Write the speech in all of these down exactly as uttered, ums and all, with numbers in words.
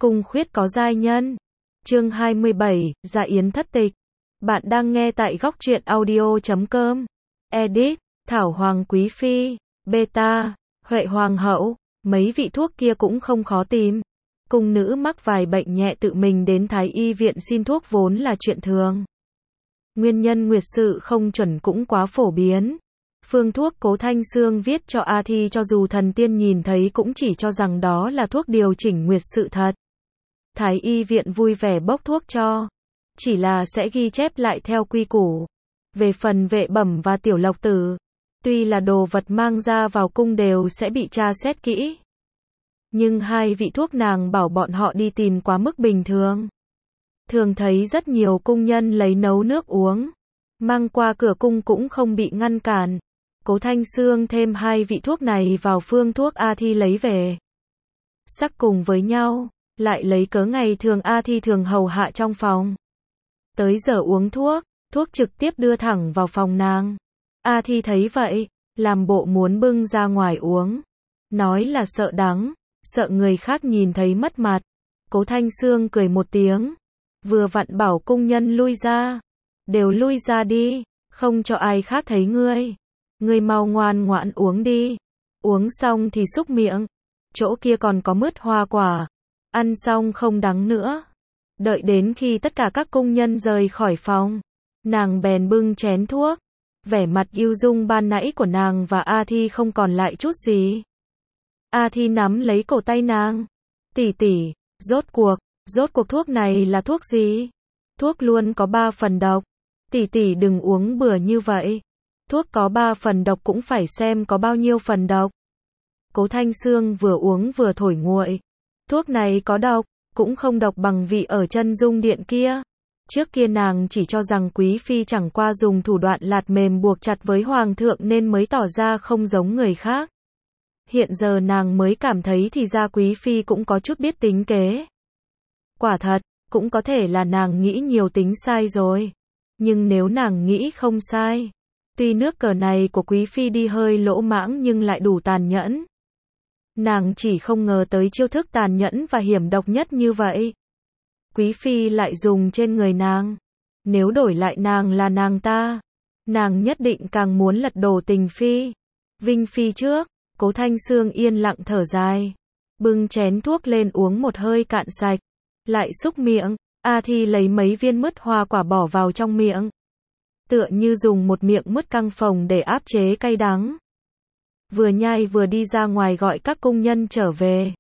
Cung khuyết có giai nhân. Chương hai mươi bảy, Dạ Yến thất tịch. Bạn đang nghe tại góc truyện audio chấm com. Edit, Thảo Hoàng Quý Phi, Beta, Huệ Hoàng Hậu, mấy vị thuốc kia cũng không khó tìm. Cung nữ mắc vài bệnh nhẹ tự mình đến Thái Y viện xin thuốc vốn là chuyện thường. Nguyên nhân nguyệt sự không chuẩn cũng quá phổ biến. Phương thuốc Cố Thanh Xương viết cho A Thi cho dù thần tiên nhìn thấy cũng chỉ cho rằng đó là thuốc điều chỉnh nguyệt sự thật. Thái Y viện vui vẻ bốc thuốc cho. Chỉ là sẽ ghi chép lại theo quy củ. Về phần Vệ Bẩm và Tiểu Lộc Tử, tuy là đồ vật mang ra vào cung đều sẽ bị tra xét kỹ. Nhưng hai vị thuốc nàng bảo bọn họ đi tìm quá mức bình thường. Thường thấy rất nhiều cung nhân lấy nấu nước uống. Mang qua cửa cung cũng không bị ngăn cản. Cố Thanh Xương thêm hai vị thuốc này vào phương thuốc A Thi lấy về. Sắc cùng với nhau, lại lấy cớ ngày thường A Thi thường hầu hạ trong phòng. Tới giờ uống thuốc, thuốc trực tiếp đưa thẳng vào phòng nàng. A Thi thấy vậy, làm bộ muốn bưng ra ngoài uống. Nói là sợ đắng, sợ người khác nhìn thấy mất mặt. Cố Thanh Xương cười một tiếng. Vừa vặn bảo cung nhân lui ra. Đều lui ra đi, không cho ai khác thấy ngươi. Ngươi mau ngoan ngoãn uống đi. Uống xong thì xúc miệng. Chỗ kia còn có mứt hoa quả. Ăn xong không đắng nữa. Đợi đến khi tất cả các cung nhân rời khỏi phòng, nàng bèn bưng chén thuốc. Vẻ mặt yêu dung ban nãy của nàng và A Thi không còn lại chút gì. A Thi nắm lấy cổ tay nàng. Tỷ tỷ, rốt cuộc, rốt cuộc thuốc này là thuốc gì? Thuốc luôn có ba phần độc. Tỷ tỷ đừng uống bừa như vậy. Thuốc có ba phần độc cũng phải xem có bao nhiêu phần độc. Cố Thanh Xương vừa uống vừa thổi nguội. Thuốc này có độc, cũng không độc bằng vị ở chân dung điện kia. Trước kia nàng chỉ cho rằng Quý Phi chẳng qua dùng thủ đoạn lạt mềm buộc chặt với Hoàng thượng nên mới tỏ ra không giống người khác. Hiện giờ nàng mới cảm thấy thì ra Quý Phi cũng có chút biết tính kế. Quả thật, cũng có thể là nàng nghĩ nhiều tính sai rồi. Nhưng nếu nàng nghĩ không sai, tuy nước cờ này của Quý Phi đi hơi lỗ mãng nhưng lại đủ tàn nhẫn. Nàng chỉ không ngờ tới chiêu thức tàn nhẫn và hiểm độc nhất như vậy. Quý Phi lại dùng trên người nàng. Nếu đổi lại nàng là nàng ta, nàng nhất định càng muốn lật đổ Tình Phi. Vinh Phi trước, Cố Thanh Xương yên lặng thở dài. Bưng chén thuốc lên uống một hơi cạn sạch. Lại xúc miệng, A Thi lấy mấy viên mứt hoa quả bỏ vào trong miệng. Tựa như dùng một miệng mứt căng phồng để áp chế cay đắng. Vừa nhai vừa đi ra ngoài gọi các cung nhân trở về.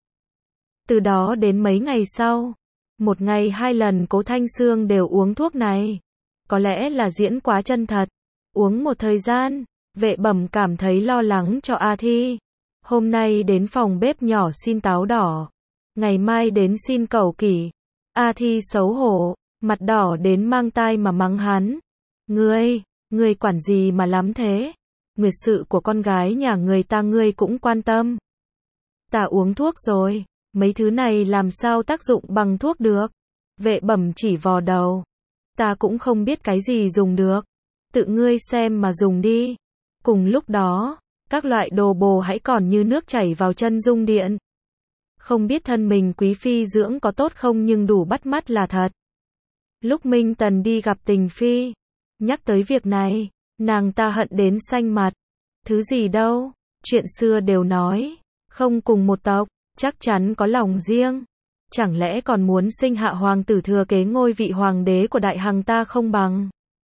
Từ đó đến mấy ngày sau, một ngày hai lần Cố Thanh Xương đều uống thuốc này. Có lẽ là diễn quá chân thật. Uống một thời gian, Vệ Bẩm cảm thấy lo lắng cho A Thi. Hôm nay đến phòng bếp nhỏ xin táo đỏ. Ngày mai đến xin cẩu kỷ. A Thi xấu hổ, mặt đỏ đến mang tai mà mắng hắn. Ngươi, ngươi quản gì mà lắm thế? Nguyệt sự của con gái nhà người ta ngươi cũng quan tâm. Ta uống thuốc rồi, mấy thứ này làm sao tác dụng bằng thuốc được? Vệ Bẩm chỉ vò đầu. Ta cũng không biết cái gì dùng được. Tự ngươi xem mà dùng đi. Cùng lúc đó, các loại đồ bồ hãy còn như nước chảy vào chân dung điện. Không biết thân mình Quý Phi dưỡng có tốt không nhưng đủ bắt mắt là thật. Lúc Minh Tần đi gặp Tình Phi, nhắc tới việc này, nàng ta hận đến xanh mặt. Thứ gì đâu, chuyện xưa đều nói, không cùng một tộc, chắc chắn có lòng riêng. Chẳng lẽ còn muốn sinh hạ hoàng tử thừa kế ngôi vị hoàng đế của Đại Hằng ta không bằng.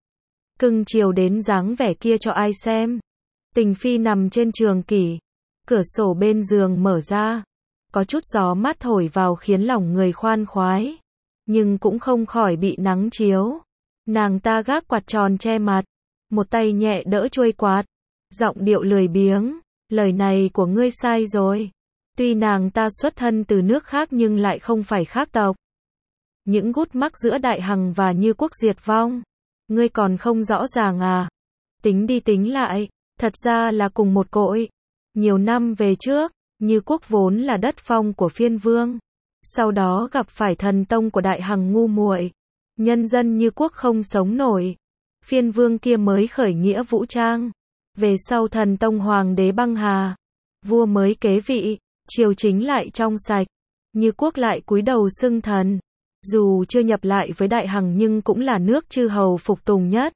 Cưng chiều đến dáng vẻ kia cho ai xem. Tình Phi nằm trên trường kỷ, cửa sổ bên giường mở ra. Có chút gió mát thổi vào khiến lòng người khoan khoái. Nhưng cũng không khỏi bị nắng chiếu. Nàng ta gác quạt tròn che mặt. Một tay nhẹ đỡ chuôi quạt. Giọng điệu lười biếng. Lời này của ngươi sai rồi. Tuy nàng ta xuất thân từ nước khác nhưng lại không phải khác tộc. Những gút mắc giữa Đại Hằng và Như Quốc diệt vong. Ngươi còn không rõ ràng à? Tính đi tính lại. Thật ra là cùng một cội. Nhiều năm về trước, Như Quốc vốn là đất phong của Phiên Vương. Sau đó gặp phải thần tông của Đại Hằng ngu muội. Nhân dân Như Quốc không sống nổi. Phiên Vương kia mới khởi nghĩa vũ trang. Về sau thần tông hoàng đế băng hà. Vua mới kế vị, triều chính lại trong sạch. Như Quốc lại cúi đầu xưng thần. Dù chưa nhập lại với Đại Hằng nhưng cũng là nước chư hầu phục tùng nhất.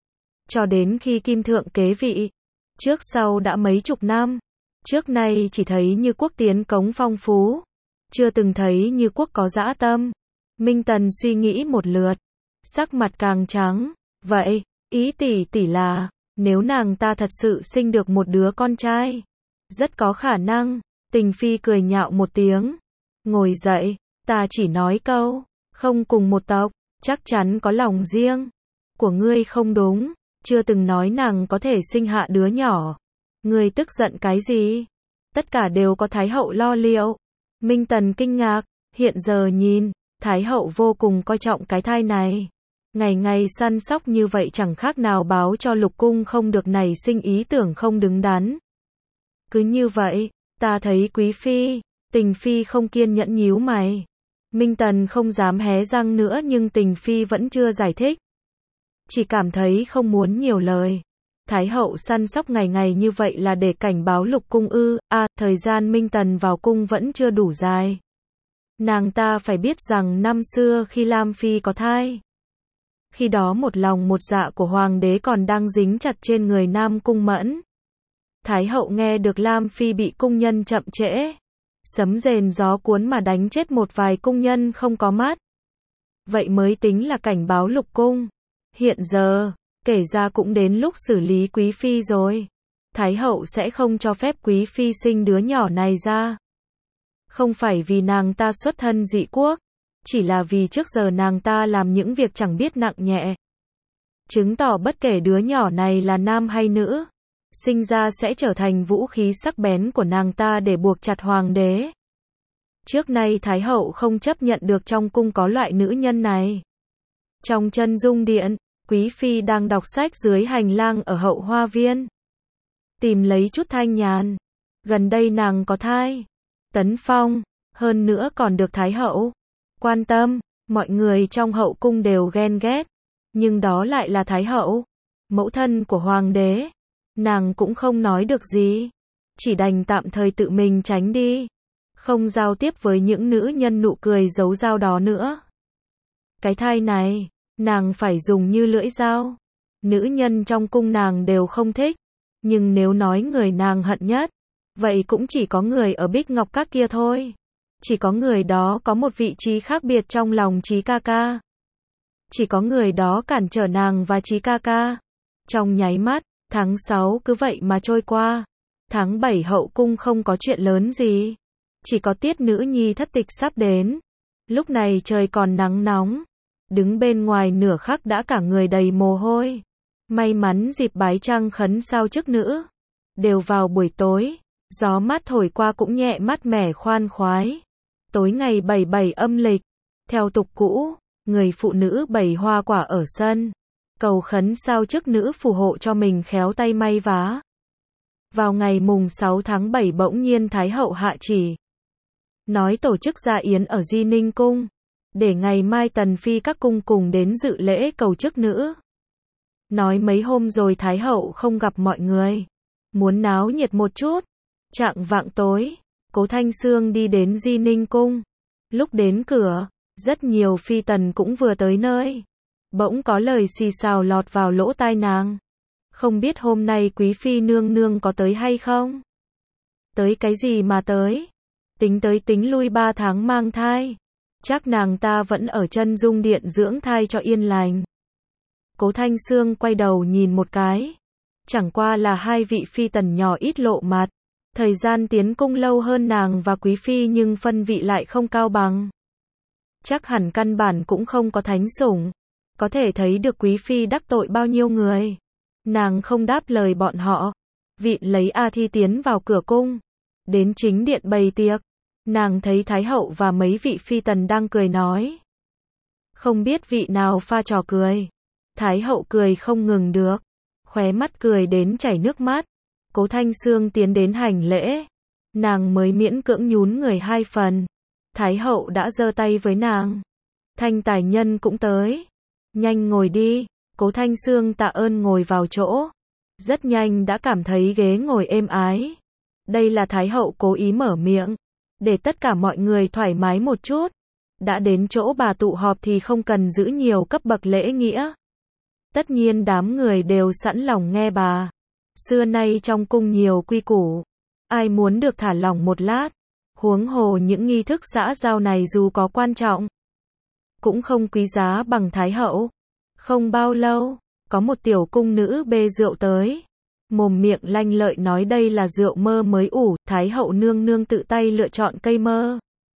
Cho đến khi Kim Thượng kế vị, trước sau đã mấy chục năm, trước nay chỉ thấy Như Quốc tiến cống phong phú, chưa từng thấy Như Quốc có dã tâm. Minh Tần suy nghĩ một lượt, sắc mặt càng trắng. Vậy, ý tỷ tỷ là, nếu nàng ta thật sự sinh được một đứa con trai, rất có khả năng. Tình Phi cười nhạo một tiếng, ngồi dậy, ta chỉ nói câu, không cùng một tộc, chắc chắn có lòng riêng của ngươi không đúng, chưa từng nói nàng có thể sinh hạ đứa nhỏ. Ngươi tức giận cái gì? Tất cả đều có Thái hậu lo liệu. Minh Tần kinh ngạc, hiện giờ nhìn, Thái hậu vô cùng coi trọng cái thai này. Ngày ngày săn sóc như vậy chẳng khác nào báo cho lục cung không được nảy sinh ý tưởng không đứng đắn. Cứ như vậy, ta thấy Quý Phi, Tình Phi không kiên nhẫn nhíu mày. Minh Tần không dám hé răng nữa nhưng Tình Phi vẫn chưa giải thích. Chỉ cảm thấy không muốn nhiều lời. Thái hậu săn sóc ngày ngày như vậy là để cảnh báo lục cung ư? À, thời gian Minh Tần vào cung vẫn chưa đủ dài. Nàng ta phải biết rằng năm xưa khi Lam Phi có thai, khi đó một lòng một dạ của hoàng đế còn đang dính chặt trên người Nam Cung Mẫn. Thái hậu nghe được Lam Phi bị cung nhân chậm trễ, sấm rền gió cuốn mà đánh chết một vài cung nhân không có mắt. Vậy mới tính là cảnh báo lục cung. Hiện giờ, kể ra cũng đến lúc xử lý Quý Phi rồi. Thái hậu sẽ không cho phép Quý Phi sinh đứa nhỏ này ra. Không phải vì nàng ta xuất thân dị quốc, chỉ là vì trước giờ nàng ta làm những việc chẳng biết nặng nhẹ. Chứng tỏ bất kể đứa nhỏ này là nam hay nữ, sinh ra sẽ trở thành vũ khí sắc bén của nàng ta để buộc chặt hoàng đế. Trước nay Thái hậu không chấp nhận được trong cung có loại nữ nhân này. Trong chân dung điện, Quý Phi đang đọc sách dưới hành lang ở hậu hoa viên. Tìm lấy chút thanh nhàn. Gần đây nàng có thai. Tấn Phong, hơn nữa còn được Thái hậu quan tâm, mọi người trong hậu cung đều ghen ghét. Nhưng đó lại là Thái hậu, mẫu thân của hoàng đế. Nàng cũng không nói được gì. Chỉ đành tạm thời tự mình tránh đi. Không giao tiếp với những nữ nhân nụ cười giấu dao đó nữa. Cái thai này, nàng phải dùng như lưỡi dao. Nữ nhân trong cung nàng đều không thích. Nhưng nếu nói người nàng hận nhất, vậy cũng chỉ có người ở Bích Ngọc Các kia thôi. Chỉ có người đó có một vị trí khác biệt trong lòng Chí ca ca. Chỉ có người đó cản trở nàng và Chí ca ca. Trong nháy mắt, tháng sáu cứ vậy mà trôi qua. Tháng bảy hậu cung không có chuyện lớn gì. Chỉ có tiết nữ nhi thất tịch sắp đến. Lúc này trời còn nắng nóng. Đứng bên ngoài nửa khắc đã cả người đầy mồ hôi. May mắn dịp bái trăng khấn sao chức nữ đều vào buổi tối. Gió mát thổi qua cũng nhẹ mát mẻ khoan khoái. Tối ngày bảy bảy âm lịch, theo tục cũ, người phụ nữ bày hoa quả ở sân, cầu khấn sao chức nữ phù hộ cho mình khéo tay may vá. Vào ngày mùng sáu tháng bảy bỗng nhiên Thái hậu hạ chỉ, nói tổ chức gia yến ở Di Ninh cung, để ngày mai Tần Phi các cung cùng đến dự lễ cầu chức nữ. Nói mấy hôm rồi Thái hậu không gặp mọi người, muốn náo nhiệt một chút. Chạng vạng tối, Cố Thanh Sương đi đến Di Ninh cung. Lúc đến cửa, rất nhiều phi tần cũng vừa tới nơi. Bỗng có lời xì xào lọt vào lỗ tai nàng. Không biết hôm nay Quý Phi nương nương có tới hay không? Tới cái gì mà tới? Tính tới tính lui ba tháng mang thai. Chắc nàng ta vẫn ở chân dung điện dưỡng thai cho yên lành. Cố Thanh Sương quay đầu nhìn một cái. Chẳng qua là hai vị phi tần nhỏ ít lộ mặt. Thời gian tiến cung lâu hơn nàng và Quý Phi nhưng phân vị lại không cao bằng. Chắc hẳn căn bản cũng không có thánh sủng. Có thể thấy được Quý Phi đắc tội bao nhiêu người. Nàng không đáp lời bọn họ. Vịn lấy A Thi tiến vào cửa cung. Đến chính điện bày tiệc. Nàng thấy Thái hậu và mấy vị phi tần đang cười nói. Không biết vị nào pha trò cười. Thái hậu cười không ngừng được. Khóe mắt cười đến chảy nước mắt. Cố Thanh Sương tiến đến hành lễ. Nàng mới miễn cưỡng nhún người hai phần. Thái hậu đã giơ tay với nàng. Thanh tài nhân cũng tới. Nhanh ngồi đi. Cố Thanh Sương tạ ơn ngồi vào chỗ. Rất nhanh đã cảm thấy ghế ngồi êm ái. Đây là Thái hậu cố ý mở miệng. để tất cả mọi người thoải mái một chút. Đã đến chỗ bà tụ họp thì không cần giữ nhiều cấp bậc lễ nghĩa. Tất nhiên đám người đều sẵn lòng nghe bà. Xưa nay trong cung nhiều quy củ, ai muốn được thả lỏng một lát. Huống hồ những nghi thức xã giao này dù có quan trọng, cũng không quý giá bằng Thái hậu. Không bao lâu, có một tiểu cung nữ bê rượu tới. Mồm miệng lanh lợi nói đây là rượu mơ mới ủ, Thái hậu nương nương tự tay lựa chọn cây mơ.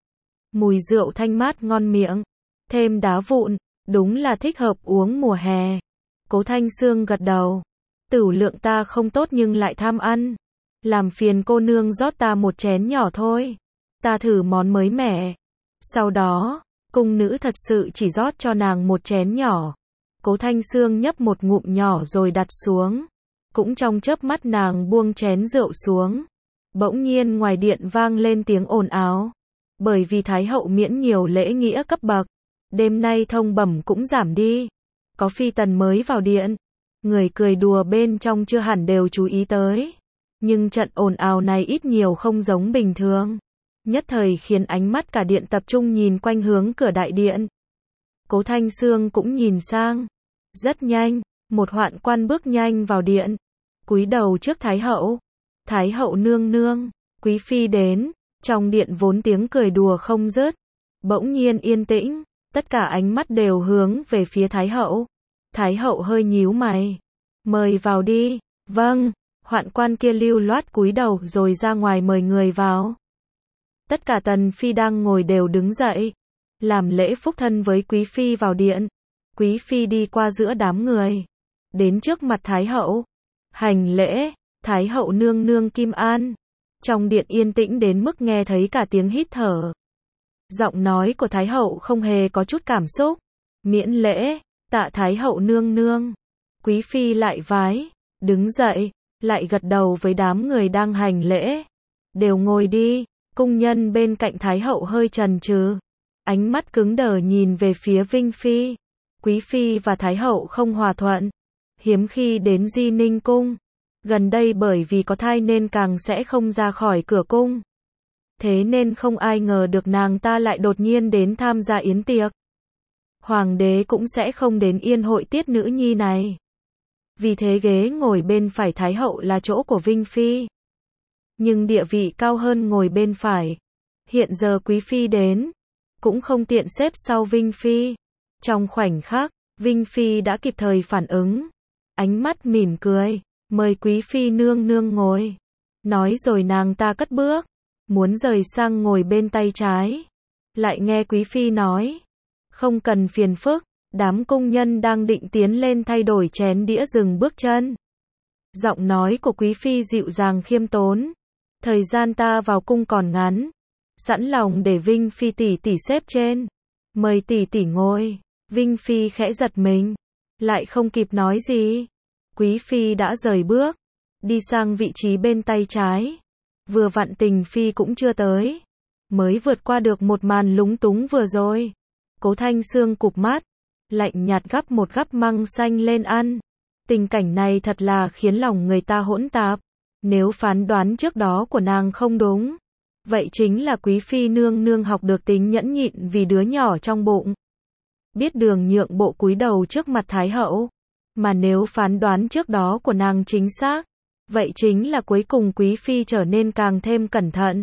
Mùi rượu thanh mát ngon miệng, thêm đá vụn, đúng là thích hợp uống mùa hè. Cố Thanh Sương gật đầu. Tửu lượng ta không tốt nhưng lại tham ăn. Làm phiền cô nương rót ta một chén nhỏ thôi. Ta thử món mới mẻ. Sau đó, cung nữ thật sự chỉ rót cho nàng một chén nhỏ. Cố Thanh Sương nhấp một ngụm nhỏ rồi đặt xuống. Cũng trong chớp mắt nàng buông chén rượu xuống. Bỗng nhiên ngoài điện vang lên tiếng ồn ào. Bởi vì Thái hậu miễn nhiều lễ nghĩa cấp bậc, đêm nay thông bẩm cũng giảm đi. Có phi tần mới vào điện. Người cười đùa bên trong chưa hẳn đều chú ý tới. Nhưng trận ồn ào này ít nhiều không giống bình thường. Nhất thời khiến ánh mắt cả điện tập trung nhìn quanh hướng cửa đại điện. Cố Thanh Sương cũng nhìn sang. Rất nhanh, một hoạn quan bước nhanh vào điện. Cúi đầu trước Thái hậu. Thái hậu nương nương, quý phi đến. Trong điện vốn tiếng cười đùa không dứt. Bỗng nhiên yên tĩnh, tất cả ánh mắt đều hướng về phía Thái hậu. Thái hậu hơi nhíu mày. Mời vào đi. Vâng, hoạn quan kia lưu loát cúi đầu rồi ra ngoài mời người vào. Tất cả tần phi đang ngồi đều đứng dậy. Làm lễ phúc thân với quý phi vào điện. Quý phi đi qua giữa đám người. Đến trước mặt Thái hậu. Hành lễ, Thái hậu nương nương Kim An. Trong điện yên tĩnh đến mức nghe thấy cả tiếng hít thở. Giọng nói của Thái hậu không hề có chút cảm xúc. Miễn lễ, tạ Thái hậu nương nương. Quý phi lại vái, đứng dậy, lại gật đầu với đám người đang hành lễ. Đều ngồi đi. Cung nhân bên cạnh Thái hậu hơi chần chừ, ánh mắt cứng đờ nhìn về phía Vinh phi. Quý phi và Thái hậu không hòa thuận, hiếm khi đến Di Ninh cung. Gần đây bởi vì có thai nên càng sẽ không ra khỏi cửa cung. Thế nên không ai ngờ được nàng ta lại đột nhiên đến tham gia yến tiệc. Hoàng đế cũng sẽ không đến yên hội tiết nữ nhi này. Vì thế ghế ngồi bên phải Thái hậu là chỗ của Vinh phi. Nhưng địa vị cao hơn ngồi bên phải. Hiện giờ quý phi đến, cũng không tiện xếp sau Vinh phi. Trong khoảnh khắc, Vinh phi đã kịp thời phản ứng. Ánh mắt mỉm cười, mời quý phi nương nương ngồi. Nói rồi nàng ta cất bước, muốn rời sang ngồi bên tay trái. Lại nghe quý phi nói, không cần phiền phức, đám cung nhân đang định tiến lên thay đổi chén đĩa dừng bước chân. Giọng nói của quý phi dịu dàng khiêm tốn. Thời gian ta vào cung còn ngắn, sẵn lòng để Vinh phi tỷ tỷ xếp trên. Mời tỷ tỷ ngồi. Vinh phi khẽ giật mình, lại không kịp nói gì. Quý phi đã rời bước, đi sang vị trí bên tay trái. Vừa vặn Tình phi cũng chưa tới, mới vượt qua được một màn lúng túng vừa rồi. Cố Thanh Sương cụp mắt, lạnh nhạt gắp một gắp măng xanh lên ăn. Tình cảnh này thật là khiến lòng người ta hỗn tạp. Nếu phán đoán trước đó của nàng không đúng, vậy chính là quý phi nương nương học được tính nhẫn nhịn vì đứa nhỏ trong bụng. Biết đường nhượng bộ cúi đầu trước mặt Thái hậu. Mà nếu phán đoán trước đó của nàng chính xác, vậy chính là cuối cùng quý phi trở nên càng thêm cẩn thận.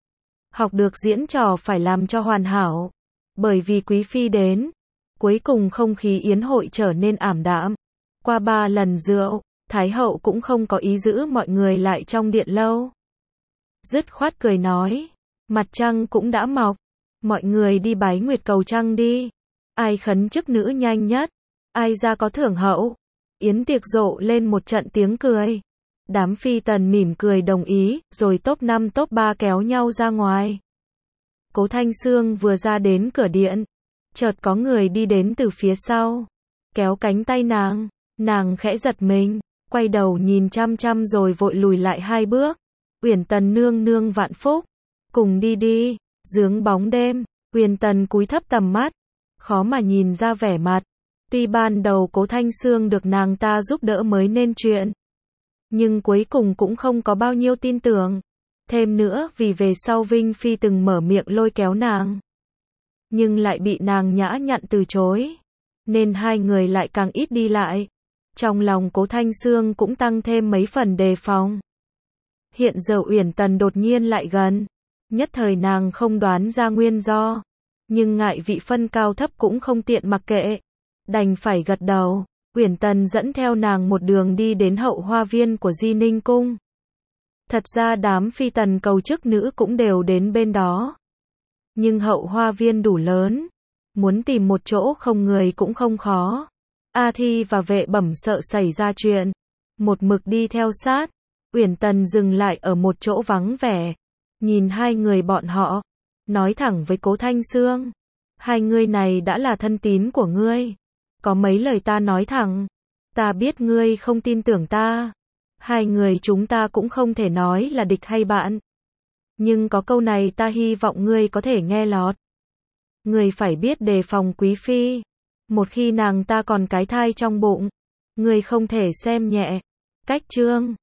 Học được diễn trò phải làm cho hoàn hảo. Bởi vì quý phi đến, cuối cùng không khí yến hội trở nên ảm đạm. Qua ba lần rượu, Thái hậu cũng không có ý giữ mọi người lại trong điện lâu. Dứt khoát cười nói, mặt trăng cũng đã mọc, mọi người đi bái nguyệt cầu trăng đi. Ai khấn chức nữ nhanh nhất, ai ra có thưởng hậu. Yến tiệc rộ lên một trận tiếng cười. Đám phi tần mỉm cười đồng ý, rồi top năm top ba kéo nhau ra ngoài. Cố Thanh Sương vừa ra đến cửa điện, chợt có người đi đến từ phía sau, kéo cánh tay nàng. Nàng khẽ giật mình, quay đầu nhìn chăm chăm rồi vội lùi lại hai bước. Uyển Tần nương nương vạn phúc, cùng đi đi. Dưới bóng đêm, Uyển Tần cúi thấp tầm mắt, khó mà nhìn ra vẻ mặt. Tuy ban đầu Cố Thanh Sương được nàng ta giúp đỡ mới nên chuyện, nhưng cuối cùng cũng không có bao nhiêu tin tưởng. Thêm nữa vì về sau Vinh Phi từng mở miệng lôi kéo nàng, nhưng lại bị nàng nhã nhặn từ chối, nên hai người lại càng ít đi lại. Trong lòng Cố Thanh Sương cũng tăng thêm mấy phần đề phòng. Hiện giờ Uyển Tần đột nhiên lại gần, nhất thời nàng không đoán ra nguyên do, nhưng ngại vị phân cao thấp cũng không tiện mặc kệ, đành phải gật đầu. Uyển Tần dẫn theo nàng một đường đi đến hậu hoa viên của Di Ninh Cung. Thật ra đám phi tần cầu chức nữ cũng đều đến bên đó, nhưng hậu hoa viên đủ lớn, muốn tìm một chỗ không người cũng không khó. A Thi và Vệ Bẩm sợ xảy ra chuyện, một mực đi theo sát. Uyển Tần dừng lại ở một chỗ vắng vẻ, nhìn hai người bọn họ, nói thẳng với Cố Thanh Sương, hai người này đã là thân tín của ngươi, có mấy lời ta nói thẳng, ta biết ngươi không tin tưởng ta, hai người chúng ta cũng không thể nói là địch hay bạn, nhưng có câu này ta hy vọng ngươi có thể nghe lọt. Ngươi phải biết đề phòng quý phi, một khi nàng ta còn cái thai trong bụng, ngươi không thể xem nhẹ. Cách Trương